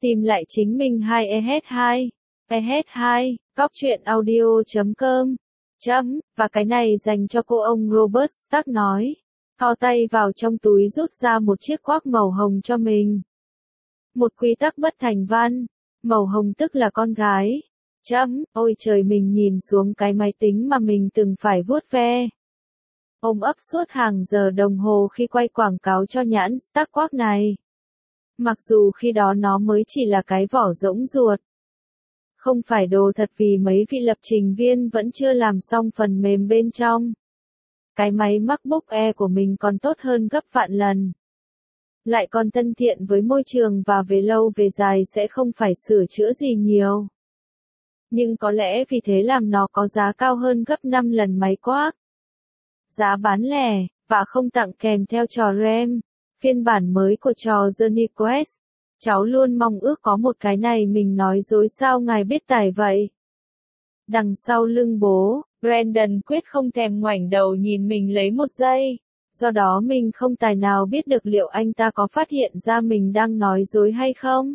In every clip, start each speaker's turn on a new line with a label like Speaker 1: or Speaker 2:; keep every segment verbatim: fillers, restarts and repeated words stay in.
Speaker 1: Tìm lại chính mình hai E H hai. E H hai, cóc truyện audio chấm com. Chấm, và cái này dành cho cô ông Robert Stark nói. Thò tay vào trong túi rút ra một chiếc khoác màu hồng cho mình. Một quy tắc bất thành văn. Màu hồng tức là con gái. Chấm, ôi trời, mình nhìn xuống cái máy tính mà mình từng phải vuốt ve. Ôm ấp suốt hàng giờ đồng hồ khi quay quảng cáo cho nhãn Stark Quark này. Mặc dù khi đó nó mới chỉ là cái vỏ rỗng ruột. Không phải đồ thật vì mấy vị lập trình viên vẫn chưa làm xong phần mềm bên trong. Cái máy MacBook Air của mình còn tốt hơn gấp vạn lần. Lại còn thân thiện với môi trường và về lâu về dài sẽ không phải sửa chữa gì nhiều. Nhưng có lẽ vì thế làm nó có giá cao hơn gấp năm lần máy Quark. Giá bán lẻ, và không tặng kèm theo trò RAM, phiên bản mới của trò Journey Quest. Cháu luôn mong ước có một cái này, mình nói dối sao ngài biết tải vậy? Đằng sau lưng bố, Brandon quyết không thèm ngoảnh đầu nhìn mình lấy một giây. Do đó mình không tài nào biết được liệu anh ta có phát hiện ra mình đang nói dối hay không.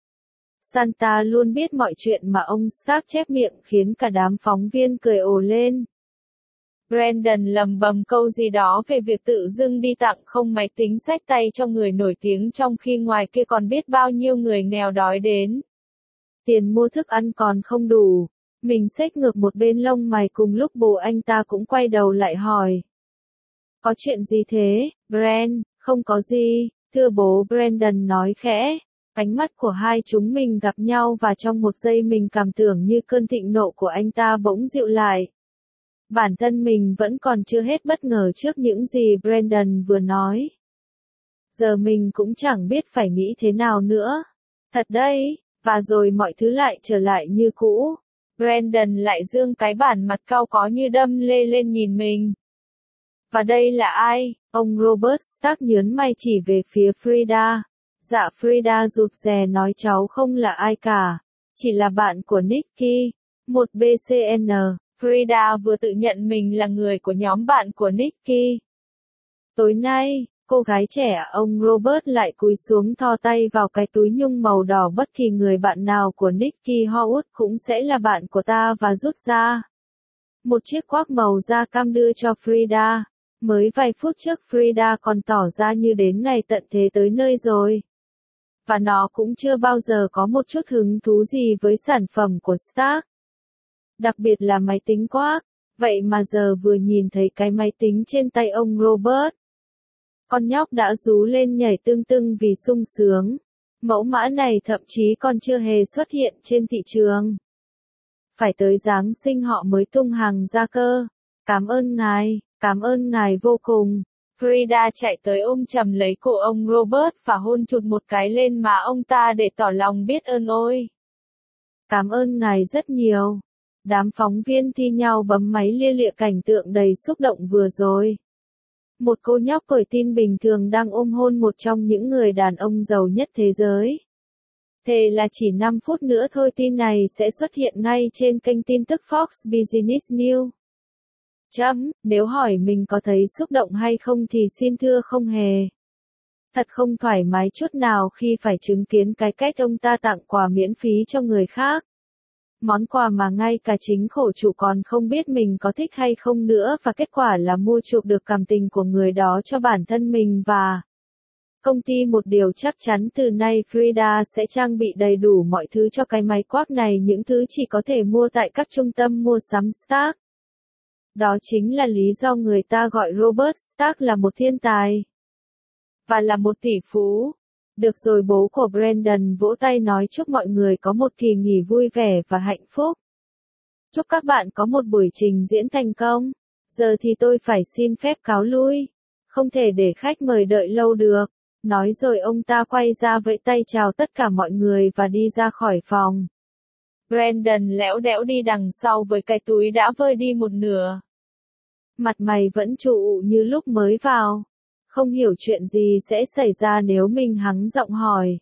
Speaker 1: Santa luôn biết mọi chuyện mà ông Stark chép miệng khiến cả đám phóng viên cười ồ lên. Brandon lầm bầm câu gì đó về việc tự dưng đi tặng không máy tính xách tay cho người nổi tiếng trong khi ngoài kia còn biết bao nhiêu người nghèo đói đến. Tiền mua thức ăn còn không đủ. Mình xếch ngược một bên lông mày cùng lúc bố anh ta cũng quay đầu lại hỏi. Có chuyện gì thế, Brand? Không có gì, thưa bố, Brandon nói khẽ. Ánh mắt của hai chúng mình gặp nhau và trong một giây mình cảm tưởng như cơn thịnh nộ của anh ta bỗng dịu lại. Bản thân mình vẫn còn chưa hết bất ngờ trước những gì Brandon vừa nói. Giờ mình cũng chẳng biết phải nghĩ thế nào nữa. Thật đấy, và rồi mọi thứ lại trở lại như cũ. Brandon lại giương cái bản mặt cau có như đâm lê lên nhìn mình. Và đây là ai? Ông Robert Stark nhớn mày chỉ về phía Frida. Dạ, Frida rụt rè nói cháu không là ai cả. Chỉ là bạn của Nicky. Một B C N. Frida vừa tự nhận mình là người của nhóm bạn của Nicky. Tối nay, cô gái trẻ ông Robert lại cúi xuống thò tay vào cái túi nhung màu đỏ, bất kỳ người bạn nào của Nicky Howard cũng sẽ là bạn của ta, và rút ra một chiếc khoác màu da cam đưa cho Frida. Mới vài phút trước Frida còn tỏ ra như đến ngày tận thế tới nơi rồi. Và nó cũng chưa bao giờ có một chút hứng thú gì với sản phẩm của Stark. Đặc biệt là máy tính Quark. Vậy mà giờ vừa nhìn thấy cái máy tính trên tay ông Robert, con nhóc đã rú lên nhảy tưng tưng vì sung sướng. Mẫu mã này thậm chí còn chưa hề xuất hiện trên thị trường. Phải tới Giáng sinh họ mới tung hàng ra cơ. Cảm ơn ngài, cảm ơn ngài vô cùng. Frida chạy tới ôm chầm lấy cổ ông Robert và hôn chụt một cái lên má ông ta để tỏ lòng biết ơn. Ôi! Cảm ơn ngài rất nhiều. Đám phóng viên thi nhau bấm máy lia lịa cảnh tượng đầy xúc động vừa rồi. Một cô nhóc tuổi teen bình thường đang ôm hôn một trong những người đàn ông giàu nhất thế giới. Thề là chỉ năm phút nữa thôi tin này sẽ xuất hiện ngay trên kênh tin tức Fox Business News. Chấm, nếu hỏi mình có thấy xúc động hay không thì xin thưa không hề. Thật không thoải mái chút nào khi phải chứng kiến cái cách ông ta tặng quà miễn phí cho người khác. Món quà mà ngay cả chính khổ chủ còn không biết mình có thích hay không nữa, và kết quả là mua chuộc được cảm tình của người đó cho bản thân mình và công ty. Một điều chắc chắn từ nay Frida sẽ trang bị đầy đủ mọi thứ cho cái máy Quark này, những thứ chỉ có thể mua tại các trung tâm mua sắm Stark. Đó chính là lý do người ta gọi Robert Stark là một thiên tài. Và là một tỷ phú. Được rồi, bố của Brandon vỗ tay nói chúc mọi người có một kỳ nghỉ vui vẻ và hạnh phúc. Chúc các bạn có một buổi trình diễn thành công. Giờ thì tôi phải xin phép cáo lui. Không thể để khách mời đợi lâu được. Nói rồi ông ta quay ra vẫy tay chào tất cả mọi người và đi ra khỏi phòng. Brandon lẽo đẽo đi đằng sau với cái túi đã vơi đi một nửa. Mặt mày vẫn trụ như lúc mới vào. Không hiểu chuyện gì sẽ xảy ra nếu mình hắng giọng hỏi.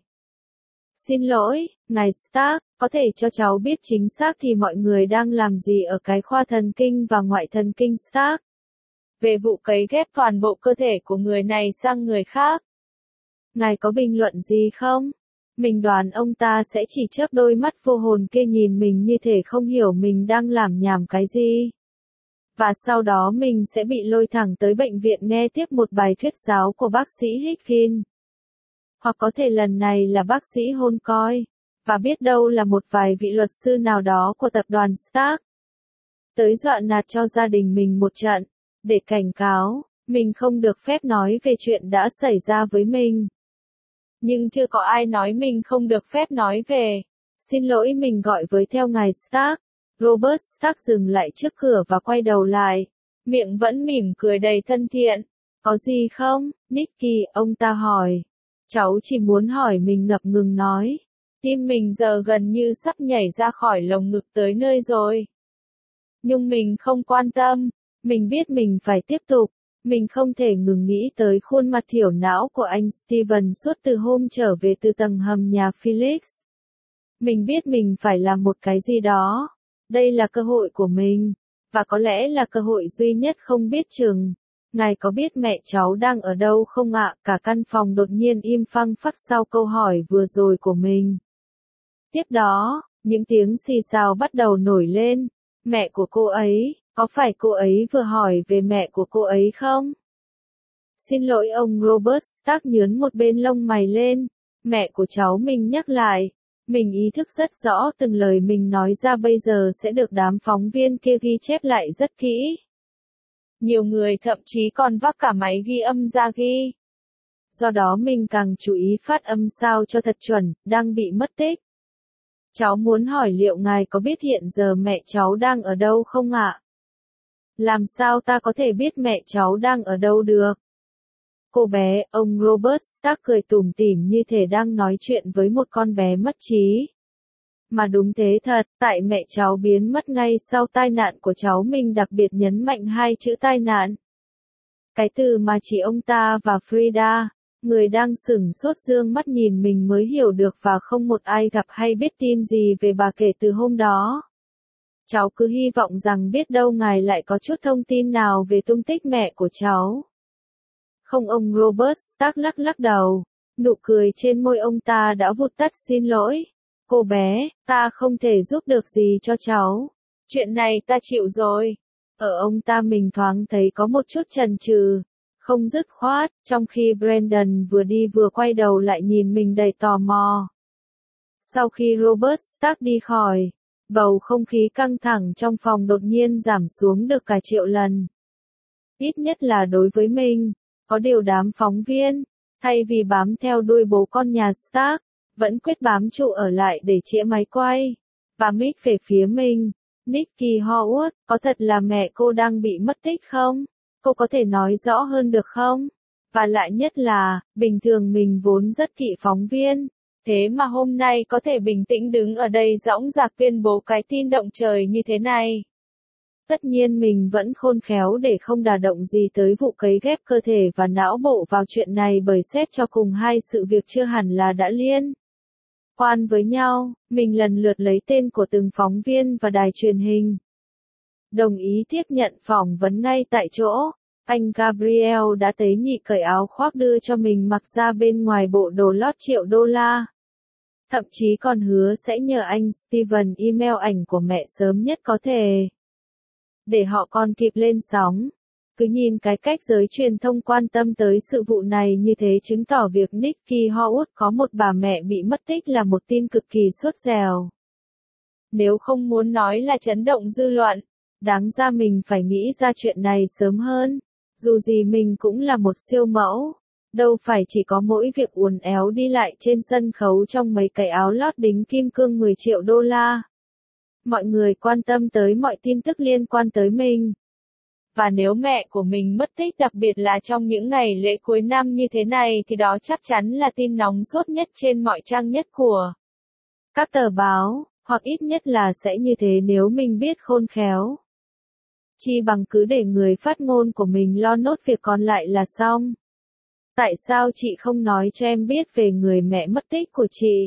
Speaker 1: Xin lỗi, ngài Stark, có thể cho cháu biết chính xác thì mọi người đang làm gì ở cái khoa thần kinh và ngoại thần kinh Stark? Về vụ cấy ghép toàn bộ cơ thể của người này sang người khác. Ngài có bình luận gì không? Mình đoán ông ta sẽ chỉ chớp đôi mắt vô hồn kia nhìn mình như thể không hiểu mình đang làm nhảm cái gì. Và sau đó mình sẽ bị lôi thẳng tới bệnh viện nghe tiếp một bài thuyết giáo của bác sĩ Hitkin. Hoặc có thể lần này là bác sĩ Holcoy. Và biết đâu là một vài vị luật sư nào đó của tập đoàn Stark. Tới dọa nạt cho gia đình mình một trận, để cảnh cáo, mình không được phép nói về chuyện đã xảy ra với mình. Nhưng chưa có ai nói mình không được phép nói về. Xin lỗi, mình gọi với theo ngài Stark. Robert Stark dừng lại trước cửa và quay đầu lại. Miệng vẫn mỉm cười đầy thân thiện. Có gì không, Nicky, ông ta hỏi. Cháu chỉ muốn hỏi, mình ngập ngừng nói. Tim mình giờ gần như sắp nhảy ra khỏi lồng ngực tới nơi rồi. Nhưng mình không quan tâm. Mình biết mình phải tiếp tục. Mình không thể ngừng nghĩ tới khuôn mặt thiểu não của anh Steven suốt từ hôm trở về từ tầng hầm nhà Felix. Mình biết mình phải làm một cái gì đó. Đây là cơ hội của mình. Và có lẽ là cơ hội duy nhất không biết chừng. Ngài có biết mẹ cháu đang ở đâu không ạ? Cả căn phòng đột nhiên im phăng phắc sau câu hỏi vừa rồi của mình. Tiếp đó, những tiếng xì xào bắt đầu nổi lên. Mẹ của cô ấy, có phải cô ấy vừa hỏi về mẹ của cô ấy không? Xin lỗi, ông Robert Stark nhướng một bên lông mày lên. Mẹ của cháu, mình nhắc lại. Mình ý thức rất rõ từng lời mình nói ra bây giờ sẽ được đám phóng viên kia ghi chép lại rất kỹ. Nhiều người thậm chí còn vác cả máy ghi âm ra ghi. Do đó mình càng chú ý phát âm sao cho thật chuẩn, đang bị mất tích. Cháu muốn hỏi liệu ngài có biết hiện giờ mẹ cháu đang ở đâu không ạ? Làm sao ta có thể biết mẹ cháu đang ở đâu được? Cô bé, ông Robert Stark cười tủm tỉm như thể đang nói chuyện với một con bé mất trí. Mà đúng thế thật, tại mẹ cháu biến mất ngay sau tai nạn của cháu, mình đặc biệt nhấn mạnh hai chữ tai nạn. Cái từ mà chỉ ông ta và Frida, người đang sửng sốt dương mắt nhìn mình mới hiểu được, và không một ai gặp hay biết tin gì về bà kể từ hôm đó. Cháu cứ hy vọng rằng biết đâu ngài lại có chút thông tin nào về tung tích mẹ của cháu. Không, ông Robert Stark lắc lắc đầu. Nụ cười trên môi ông ta đã vụt tắt. Xin lỗi. Cô bé, ta không thể giúp được gì cho cháu. Chuyện này ta chịu rồi. Ở ông ta mình thoáng thấy có một chút chần chừ, không dứt khoát, trong khi Brandon vừa đi vừa quay đầu lại nhìn mình đầy tò mò. Sau khi Robert Stark đi khỏi, bầu không khí căng thẳng trong phòng đột nhiên giảm xuống được cả triệu lần. Ít nhất là đối với mình. Có điều đám phóng viên, thay vì bám theo đuôi bố con nhà Stark, vẫn quyết bám trụ ở lại để chĩa máy quay. Và mít về phía mình. Nicky Howard, có thật là mẹ cô đang bị mất tích không? Cô có thể nói rõ hơn được không? Và lại nhất là, bình thường mình vốn rất kỵ phóng viên. Thế mà hôm nay có thể bình tĩnh đứng ở đây dõng dạc tuyên bố cái tin động trời như thế này. Tất nhiên mình vẫn khôn khéo để không đả động gì tới vụ cấy ghép cơ thể và não bộ vào chuyện này, bởi xét cho cùng hai sự việc chưa hẳn là đã liên quan với nhau. Mình lần lượt lấy tên của từng phóng viên và đài truyền hình. Đồng ý tiếp nhận phỏng vấn ngay tại chỗ. Anh Gabriel đã tế nhị cởi áo khoác đưa cho mình mặc ra bên ngoài bộ đồ lót triệu đô la. Thậm chí còn hứa sẽ nhờ anh Steven email ảnh của mẹ sớm nhất có thể, để họ còn kịp lên sóng. Cứ nhìn cái cách giới truyền thông quan tâm tới sự vụ này như thế chứng tỏ việc Nicky Howard có một bà mẹ bị mất tích là một tin cực kỳ sốt dẻo. Nếu không muốn nói là chấn động dư luận, đáng ra mình phải nghĩ ra chuyện này sớm hơn. Dù gì mình cũng là một siêu mẫu. Đâu phải chỉ có mỗi việc uốn éo đi lại trên sân khấu trong mấy cái áo lót đính kim cương mười triệu đô la. Mọi người quan tâm tới mọi tin tức liên quan tới mình. Và nếu mẹ của mình mất tích, đặc biệt là trong những ngày lễ cuối năm như thế này, thì đó chắc chắn là tin nóng sốt nhất trên mọi trang nhất của các tờ báo, hoặc ít nhất là sẽ như thế nếu mình biết khôn khéo. Chi bằng cứ để người phát ngôn của mình lo nốt việc còn lại là xong. Tại sao chị không nói cho em biết về người mẹ mất tích của chị?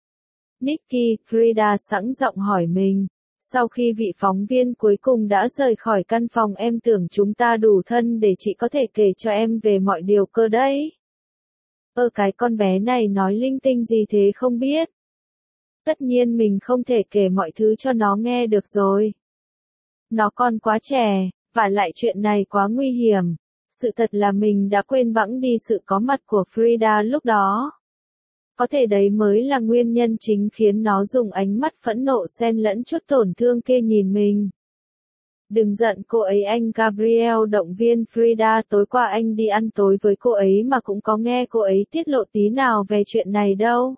Speaker 1: Nicky, Frida sẵn giọng hỏi mình. Sau khi vị phóng viên cuối cùng đã rời khỏi căn phòng, em tưởng chúng ta đủ thân để chị có thể kể cho em về mọi điều cơ đấy. Ơ cái con bé này nói linh tinh gì thế không biết. Tất nhiên mình không thể kể mọi thứ cho nó nghe được rồi. Nó còn quá trẻ, và lại chuyện này quá nguy hiểm. Sự thật là mình đã quên bẵng đi sự có mặt của Frida lúc đó. Có thể đấy mới là nguyên nhân chính khiến nó dùng ánh mắt phẫn nộ xen lẫn chút tổn thương kia nhìn mình. Đừng giận cô ấy, anh Gabriel động viên Frida. Tối qua anh đi ăn tối với cô ấy mà cũng có nghe cô ấy tiết lộ tí nào về chuyện này đâu.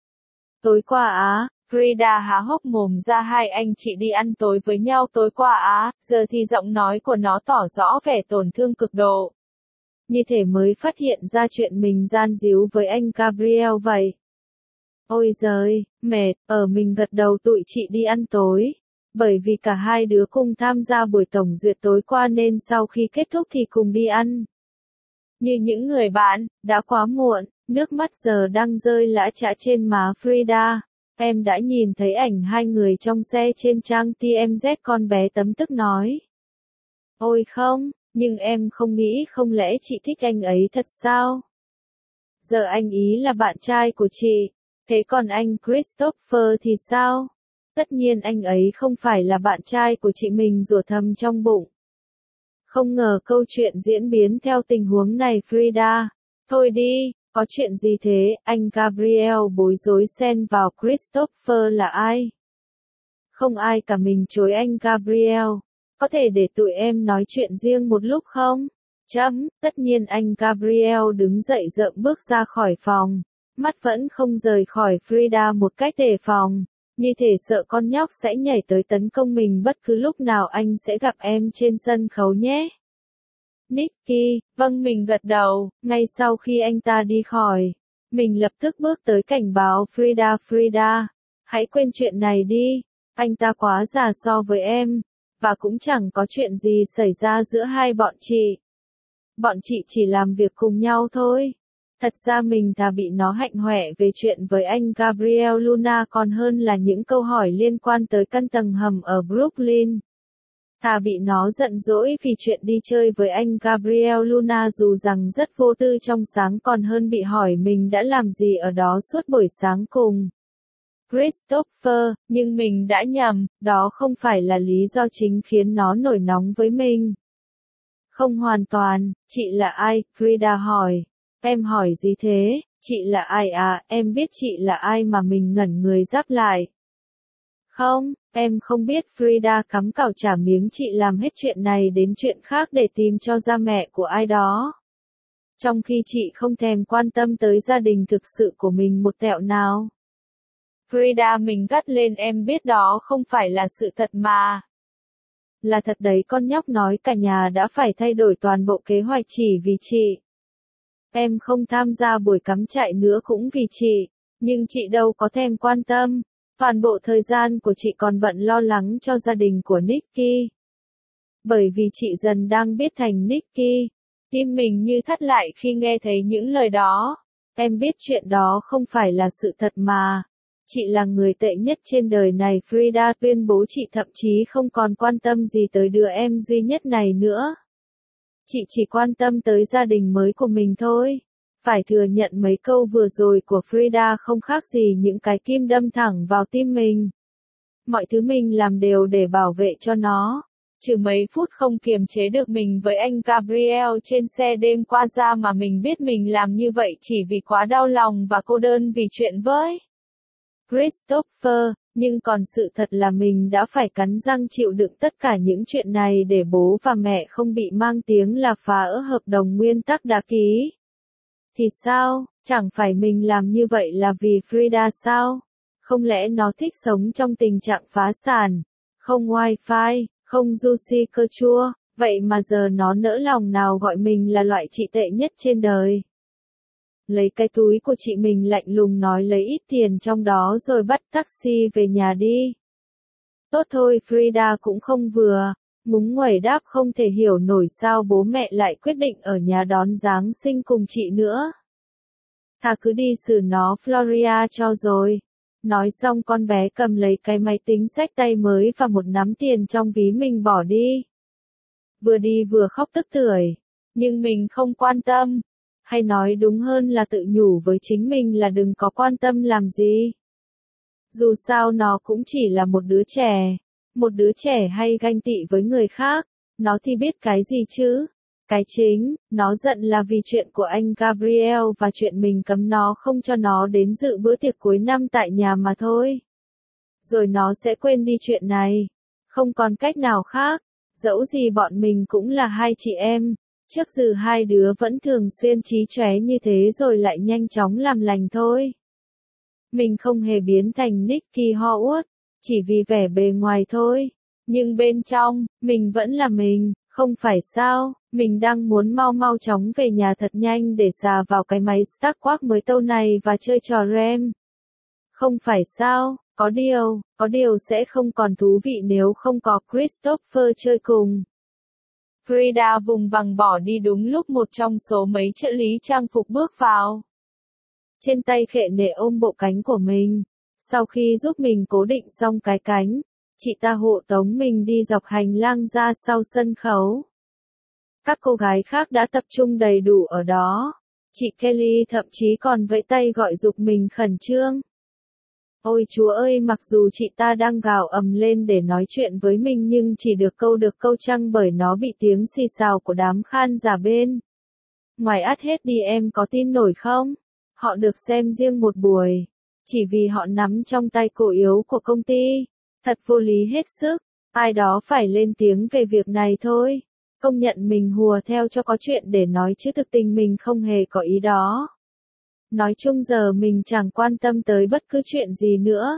Speaker 1: Tối qua á, Frida há hốc mồm ra. Hai anh chị đi ăn tối với nhau tối qua á, giờ thì giọng nói của nó tỏ rõ vẻ tổn thương cực độ. Như thể mới phát hiện ra chuyện mình gian díu với anh Gabriel vậy. Ôi giời, mệt, ở mình gật đầu tụi chị đi ăn tối. Bởi vì cả hai đứa cùng tham gia buổi tổng duyệt tối qua nên sau khi kết thúc thì cùng đi ăn. Như những người bạn, đã quá muộn, nước mắt giờ đang rơi lã chã trên má Frida. Em đã nhìn thấy ảnh hai người trong xe trên trang tê em dét, con bé tấm tức nói. Ôi không, nhưng em không nghĩ không lẽ chị thích anh ấy thật sao? Giờ anh ý là bạn trai của chị, thế còn anh Christopher thì sao? Tất nhiên anh ấy không phải là bạn trai của chị, mình rủa thầm trong bụng. Không ngờ câu chuyện diễn biến theo tình huống này Frida. Thôi đi, có chuyện gì thế, anh Gabriel bối rối xen vào. Christopher là ai? Không ai cả, mình chối anh Gabriel. Có thể để tụi em nói chuyện riêng một lúc không? Chấm, tất nhiên anh Gabriel đứng dậy rợm bước ra khỏi phòng. Mắt vẫn không rời khỏi Frida một cách đề phòng. Như thể sợ con nhóc sẽ nhảy tới tấn công mình bất cứ lúc nào. Anh sẽ gặp em trên sân khấu nhé. Nicky, vâng, mình gật đầu. Ngay sau khi anh ta đi khỏi, mình lập tức bước tới cảnh báo Frida. Frida, hãy quên chuyện này đi. Anh ta quá già so với em. Và cũng chẳng có chuyện gì xảy ra giữa hai bọn chị. Bọn chị chỉ làm việc cùng nhau thôi. Thật ra mình thà bị nó hạnh hoẹ về chuyện với anh Gabriel Luna còn hơn là những câu hỏi liên quan tới căn tầng hầm ở Brooklyn. Thà bị nó giận dỗi vì chuyện đi chơi với anh Gabriel Luna dù rằng rất vô tư trong sáng còn hơn bị hỏi mình đã làm gì ở đó suốt buổi sáng cùng Christopher, nhưng mình đã nhầm, đó không phải là lý do chính khiến nó nổi nóng với mình. Không hoàn toàn. Chị là ai? Frida hỏi. Em hỏi gì thế? Chị là ai à? Em biết chị là ai mà. Mình ngẩn người đáp lại. Không, em không biết. Frida cắm cào trả miếng. Chị làm hết chuyện này đến chuyện khác để tìm cho ra mẹ của ai đó. Trong khi chị không thèm quan tâm tới gia đình thực sự của mình một tẹo nào. Frida, mình gắt lên, em biết đó không phải là sự thật mà. Là thật đấy, con nhóc nói, cả nhà đã phải thay đổi toàn bộ kế hoạch chỉ vì chị. Em không tham gia buổi cắm trại nữa cũng vì chị, nhưng chị đâu có thèm quan tâm. Toàn bộ thời gian của chị còn bận lo lắng cho gia đình của Nicky. Bởi vì chị dần đang biết thành Nicky. Tim mình như thắt lại khi nghe thấy những lời đó. Em biết chuyện đó không phải là sự thật mà. Chị là người tệ nhất trên đời này. Frida tuyên bố chị thậm chí không còn quan tâm gì tới đứa em duy nhất này nữa. Chị chỉ quan tâm tới gia đình mới của mình thôi. Phải thừa nhận mấy câu vừa rồi của Frida không khác gì những cái kim đâm thẳng vào tim mình. Mọi thứ mình làm đều để bảo vệ cho nó. Trừ mấy phút không kiềm chế được mình với anh Gabriel trên xe đêm qua ra mà mình biết mình làm như vậy chỉ vì quá đau lòng và cô đơn vì chuyện với Christopher, nhưng còn sự thật là mình đã phải cắn răng chịu đựng tất cả những chuyện này để bố và mẹ không bị mang tiếng là phá ỡ hợp đồng nguyên tắc đã ký. Thì sao, chẳng phải mình làm như vậy là vì Frida sao? Không lẽ nó thích sống trong tình trạng phá sản, không wifi, không juicy cơ chua, vậy mà giờ nó nỡ lòng nào gọi mình là loại chị tệ nhất trên đời. Lấy cái túi của chị, mình lạnh lùng nói lấy ít tiền trong đó rồi bắt taxi về nhà đi. Tốt thôi, Frida cũng không vừa, ngúng nguẩy đáp, không thể hiểu nổi sao bố mẹ lại quyết định ở nhà đón Giáng sinh cùng chị nữa. Thà cứ đi xử nó Floria cho rồi. Nói xong con bé cầm lấy cái máy tính xách tay mới và một nắm tiền trong ví mình bỏ đi. Vừa đi vừa khóc tức tưởi. Nhưng mình không quan tâm. hay nói đúng hơn là tự nhủ với chính mình là đừng có quan tâm làm gì. Dù sao nó cũng chỉ là một đứa trẻ, một đứa trẻ hay ganh tị với người khác, nó thì biết cái gì chứ. Cái chính, nó giận là vì chuyện của anh Gabriel và chuyện mình cấm nó không cho nó đến dự bữa tiệc cuối năm tại nhà mà thôi. Rồi nó sẽ quên đi chuyện này. Không còn cách nào khác, dẫu gì bọn mình cũng là hai chị em, trước giờ hai đứa vẫn thường xuyên chí chóe như thế rồi lại nhanh chóng làm lành thôi. Mình không hề biến thành Nicky Howard, chỉ vì vẻ bề ngoài thôi. Nhưng bên trong, mình vẫn là mình, không phải sao, mình đang muốn mau mau chóng về nhà thật nhanh để sà vào cái máy StarQuark mới tâu này và chơi trò rem. Không phải sao, có điều, có điều sẽ không còn thú vị nếu không có Christopher chơi cùng.
Speaker 2: Frida vùng vằng bỏ đi đúng lúc một trong số mấy trợ lý trang phục bước vào.
Speaker 1: Trên tay khệ nệ ôm bộ cánh của mình. Sau khi giúp mình cố định xong cái cánh, chị ta hộ tống mình đi dọc hành lang ra sau sân khấu. Các cô gái khác đã tập trung đầy đủ ở đó. Chị Kelly thậm chí còn vẫy tay gọi giục mình khẩn trương. Ôi chúa ơi, mặc dù chị ta đang gào ầm lên để nói chuyện với mình nhưng chỉ được câu được câu trăng bởi nó bị tiếng xì xào của đám khan giả bên. Ngoài át hết đi, em có tin nổi không? Họ được xem riêng một buổi. Chỉ vì họ nắm trong tay cổ yếu của công ty. Thật vô lý hết sức. Ai đó phải lên tiếng về việc này thôi. Công nhận mình hùa theo cho có chuyện để nói chứ thực tình mình không hề có ý đó. Nói chung giờ mình chẳng quan tâm tới bất cứ chuyện gì nữa.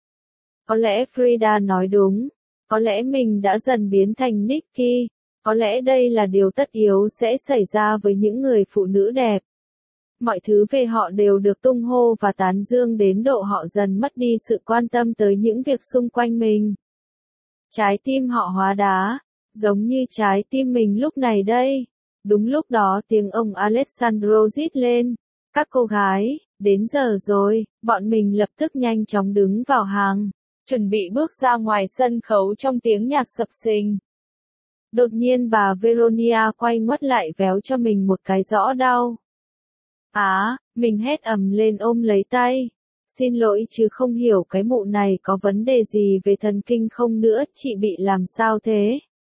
Speaker 1: Có lẽ Frida nói đúng. Có lẽ mình đã dần biến thành Nicky. Có lẽ đây là điều tất yếu sẽ xảy ra với những người phụ nữ đẹp. Mọi thứ về họ đều được tung hô và tán dương đến độ họ dần mất đi sự quan tâm tới những việc xung quanh mình. Trái tim họ hóa đá, giống như trái tim mình lúc này đây. Đúng lúc đó tiếng ông Alessandro rít lên. Các cô gái, đến giờ rồi, bọn mình lập tức nhanh chóng đứng vào hàng,
Speaker 2: chuẩn bị bước ra ngoài sân khấu trong tiếng nhạc sập sình.
Speaker 1: Đột nhiên bà Veronia quay ngoắt lại véo cho mình một cái rõ đau. Á, à, mình hét ầm lên ôm lấy tay. Xin lỗi chứ không hiểu cái mụ này có vấn đề gì về thần kinh không nữa, chị bị làm sao thế?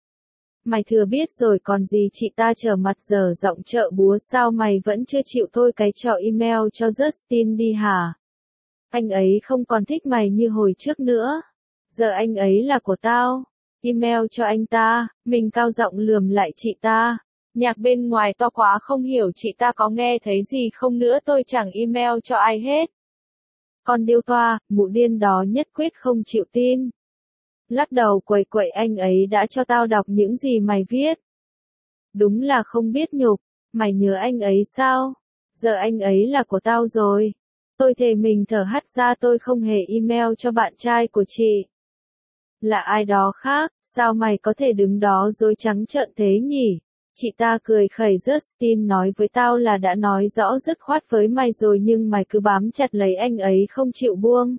Speaker 1: Mày thừa biết rồi còn gì, chị ta trở mặt dở giọng trợ búa, sao mày vẫn chưa chịu thôi cái trò email cho Justin đi hả? Anh ấy không còn thích mày như hồi trước nữa. Giờ anh ấy là của tao. Email cho anh ta. Mình cao giọng lườm lại chị ta.
Speaker 2: Nhạc bên ngoài to quá không hiểu chị ta có nghe thấy gì không nữa, tôi chẳng email cho ai hết.
Speaker 1: Con điêu toa, mụ điên đó nhất quyết không chịu tin. Lắc đầu quẩy quẩy, anh ấy đã cho tao đọc những gì mày viết. Đúng là không biết nhục, mày nhớ anh ấy sao? Giờ anh ấy là của tao rồi. Tôi thề mình thở hắt ra tôi không hề email cho bạn trai của chị. Là ai đó khác, sao mày có thể đứng đó dối trắng trợn thế nhỉ? Chị ta cười khẩy, Justin nói với tao là đã nói rõ dứt khoát với mày rồi nhưng mày cứ bám chặt lấy anh ấy không chịu buông.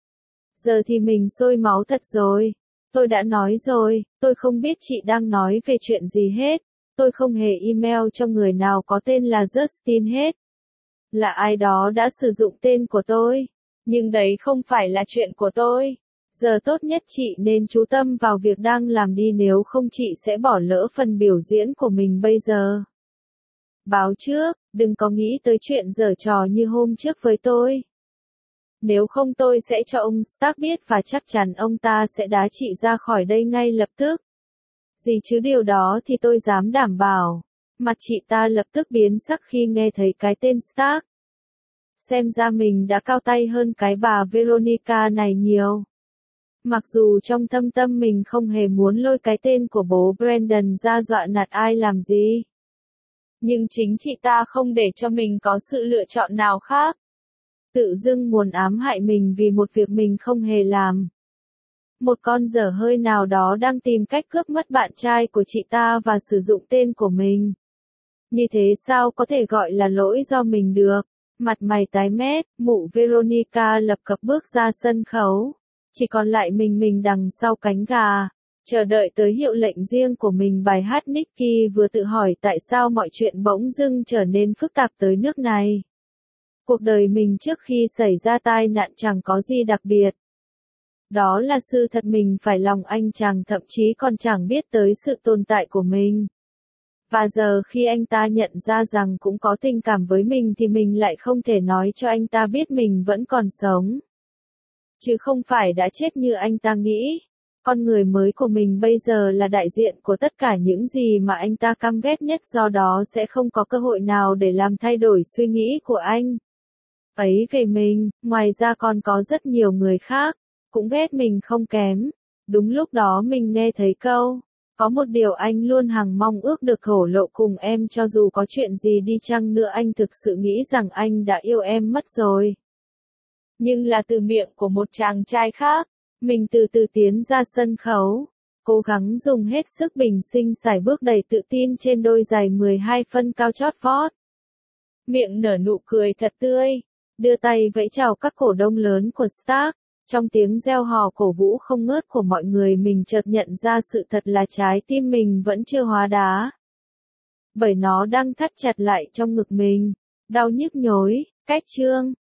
Speaker 1: Giờ thì mình sôi máu thật rồi. Tôi đã nói rồi, tôi không biết chị đang nói về chuyện gì hết. Tôi không hề email cho người nào có tên là Justin hết. Là ai đó đã sử dụng tên của tôi.
Speaker 2: Nhưng đấy không phải là chuyện của tôi.
Speaker 1: Giờ tốt nhất chị nên chú tâm vào việc đang làm đi, nếu không chị sẽ bỏ lỡ phần biểu diễn của mình bây giờ. Báo trước, đừng có nghĩ tới chuyện giở trò như hôm trước với tôi. Nếu không tôi sẽ cho ông Stark biết và chắc chắn ông ta sẽ đá chị ra khỏi đây ngay lập tức. Gì chứ điều đó thì tôi dám đảm bảo. Mặt chị ta lập tức biến sắc khi nghe thấy cái tên Stark. Xem ra mình đã cao tay hơn cái bà Veronica này nhiều. Mặc dù trong thâm tâm mình không hề muốn lôi cái tên của bố Brandon ra dọa nạt ai làm gì.
Speaker 2: Nhưng chính chị ta không để cho mình có sự lựa chọn nào khác.
Speaker 1: Tự dưng muốn ám hại mình vì một việc mình không hề làm. Một con dở hơi nào đó đang tìm cách cướp mất bạn trai của chị ta và sử dụng tên của mình. Như thế sao có thể gọi là lỗi do mình được? Mặt mày tái mét, mụ Veronica lập cập bước ra sân khấu. Chỉ còn lại mình mình đằng sau cánh gà. chờ đợi tới hiệu lệnh riêng của mình. Bài hát Nicky vừa tự hỏi tại sao mọi chuyện bỗng dưng trở nên phức tạp tới nước này. Cuộc đời mình trước khi xảy ra tai nạn chẳng có gì đặc biệt. Đó là sự thật, mình phải lòng anh chàng thậm chí còn chẳng biết tới sự tồn tại của mình. Và giờ khi anh ta nhận ra rằng cũng có tình cảm với mình thì mình lại không thể nói cho anh ta biết mình vẫn còn sống. Chứ không phải đã chết như anh ta nghĩ. Con người mới của mình bây giờ là đại diện của tất cả những gì mà anh ta căm ghét nhất, do đó sẽ không có cơ hội nào để làm thay đổi suy nghĩ của anh ấy về mình. Ngoài ra còn có rất nhiều người khác cũng ghét mình không kém. Đúng lúc đó mình nghe thấy câu, có một điều anh luôn hằng mong ước được thổ lộ cùng em, cho dù có chuyện gì đi chăng nữa anh thực sự nghĩ rằng anh đã yêu em mất rồi.
Speaker 2: Nhưng là từ miệng của một chàng trai khác.
Speaker 1: Mình từ từ tiến ra sân khấu, cố gắng dùng hết sức bình sinh sải bước đầy tự tin trên đôi giày mười hai phân cao chót vót.
Speaker 2: Miệng nở nụ cười thật tươi,
Speaker 1: đưa tay vẫy chào các cổ đông lớn của Stark. Trong tiếng reo hò cổ vũ không ngớt của mọi người, mình chợt nhận ra sự thật là trái tim mình vẫn chưa hóa đá. Bởi nó đang thắt chặt lại trong ngực mình, đau nhức nhối. Cách chương